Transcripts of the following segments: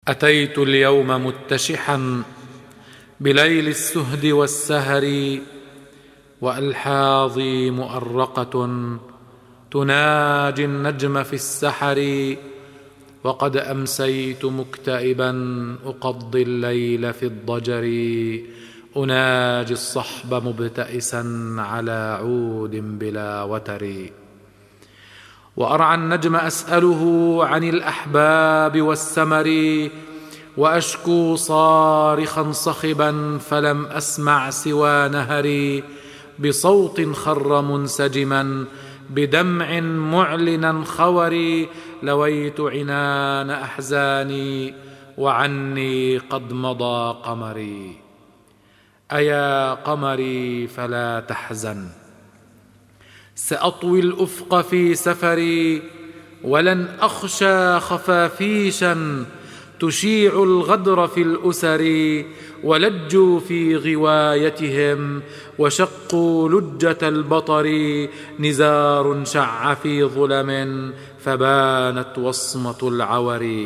أتيت اليوم متشحا بليل السهد والسهر، وألحاظي مؤرقة تناجي النجم في السحر، وقد أمسيت مكتئبا أقضي الليل في الضجر، أناجي الصحب مبتئسا على عود بلا وتر، وأرعى النجم أسأله عن الأحباب والسمر، وأشكو صارخا صخبا فلم أسمع سوى نهري، بصوت خر منسجما بدمع معلنا خوري، لويت عنان أحزاني وعني قد مضى قمري. أيا قمري فلا تحزن، سأطوي الأفق في سفري، ولن أخشى خفافيشا تشيع الغدر في الأسر، ولجوا في غوايتهم وشقوا لجة البطر، نزار شع في ظلم فبانت وصمة العور،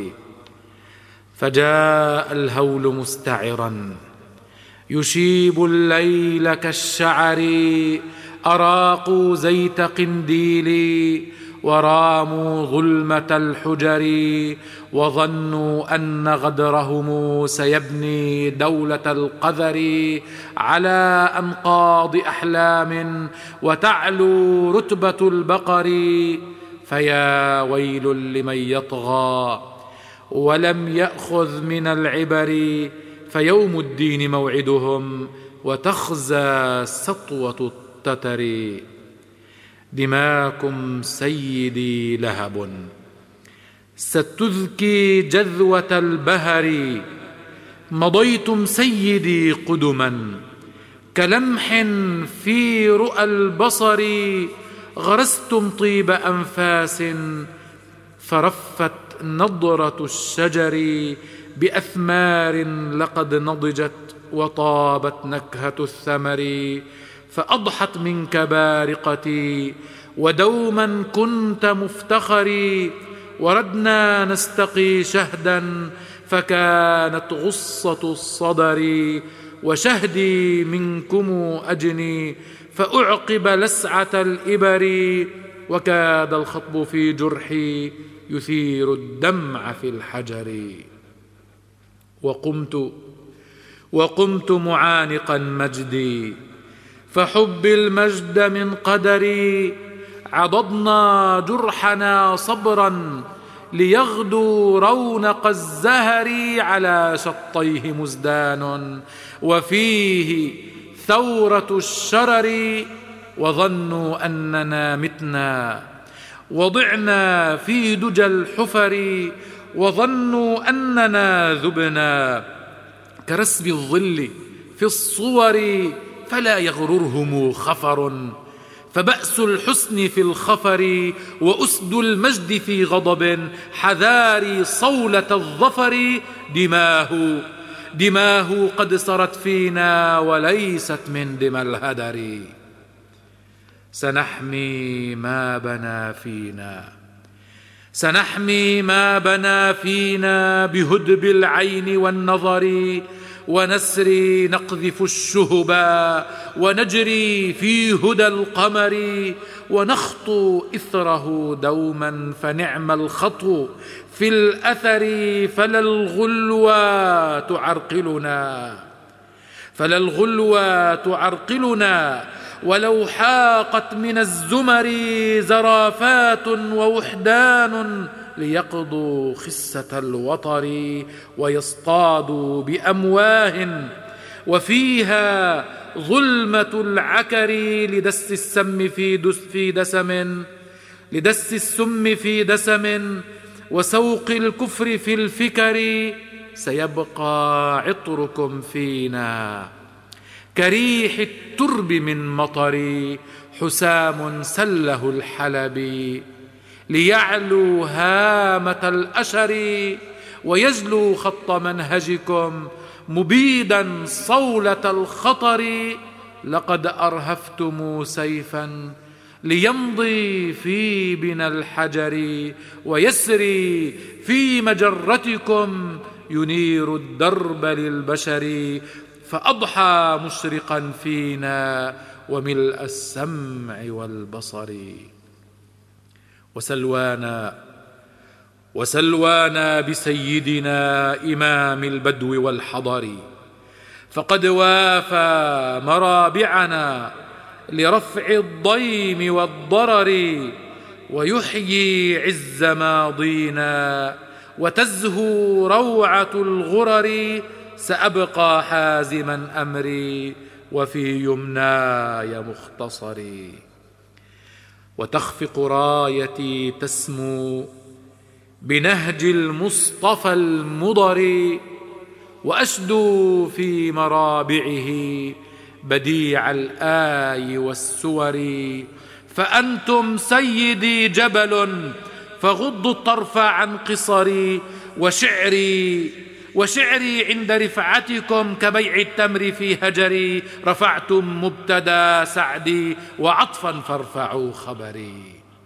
فجاء الهول مستعرا يشيب الليل كالشعر، أراقوا زيت قنديلي وراموا ظلمة الحجر، وظنوا أن غدرهم سيبني دولة القذر على أنقاض أحلام وتعلو رتبة البقر، فيا ويل لمن يطغى ولم يأخذ من العبر، فيوم الدين موعدهم وتخزى سطوة التتر. دماكم سيدي لهب ستذكي جذوة البهر، مضيتم سيدي قدما كلمح في رؤى البصر، غرستم طيب أنفاس فرفت نضرة الشجر، بأثمار لقد نضجت وطابت نكهة الثمر، فأضحت منك بارقتي ودوما كنت مفتخري، وردنا نستقي شهدا فكانت غصة الصدر، وشهدي منكم أجني فأعقب لسعة الإبر، وكاد الخطب في جرحي يثير الدمع في الحجر، وقمت معانقا مجدي فحب المجد من قدري، عضضنا جرحنا صبرا ليغدو رونق الزهر، على شطيه مزدان وفيه ثورة الشرر، وظنوا أننا متنا وضعنا في دجى الحفر، وظنوا أننا ذبنا كرسب الظل في الصور، فلا يغررهم خفر، فبأس الحسن في الخفر، وأسد المجد في غضب، حذاري صولة الظفر، دماه قد سرت فينا وليست من دم الهدر، سنحمي ما بنى فينا بهدب العين والنظر، ونسري نقذف الشهبا ونجري في هدى القمر، ونخطو إثره دوما فنعم الخطو في الأثر، فلا الغلوى تعرقلنا ولو حاقت من الزمر زرافات ووحدان، ليقضوا خسة الوطر ويصطادوا بأمواه، وفيها ظلمة العكر، لدس السم في دسم وسوق الكفر في الفكر، سيبقى عطركم فينا كريح الترب من مطر، حسام سله الحلب ليعلو هامة الأشر، ويجلو خط منهجكم مبيدا صولة الخطر، لقد أرهفتم سيفا ليمضي في بنا الحجر، ويسري في مجرتكم ينير الدرب للبشر، فأضحى مشرقا فينا وملء السمع والبصر. وسلوانا بسيدنا إمام البدو والحضر، فقد وافى مرابعنا لرفع الضيم والضرر، ويحيي عز ماضينا وتزهو روعة الغرر. سأبقى حازما أمري وفي يمناي مختصري، وتخفق رايتي تسمو بنهج المصطفى المضر، وأشدو في مرابعه بديع الآي والسور. فأنتم سيدي جبل فغضوا الطرف عن قصري، وشعري عند رفعتكم كبيع التمر في هجري. رفعتم مبتدى سعدي وعطفا فارفعوا خبري.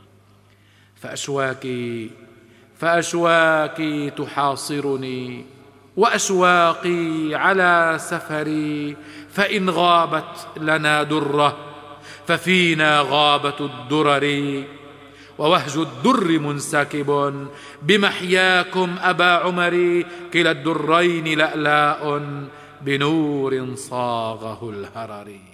فأشواكي تحاصرني وأشواقي على سفري، فإن غابت لنا درة ففينا غابة الدرر. ووهج الدر منسكب بمحياكم أبا عمر، كلا الدرين لألاء بنور صاغه الهرر.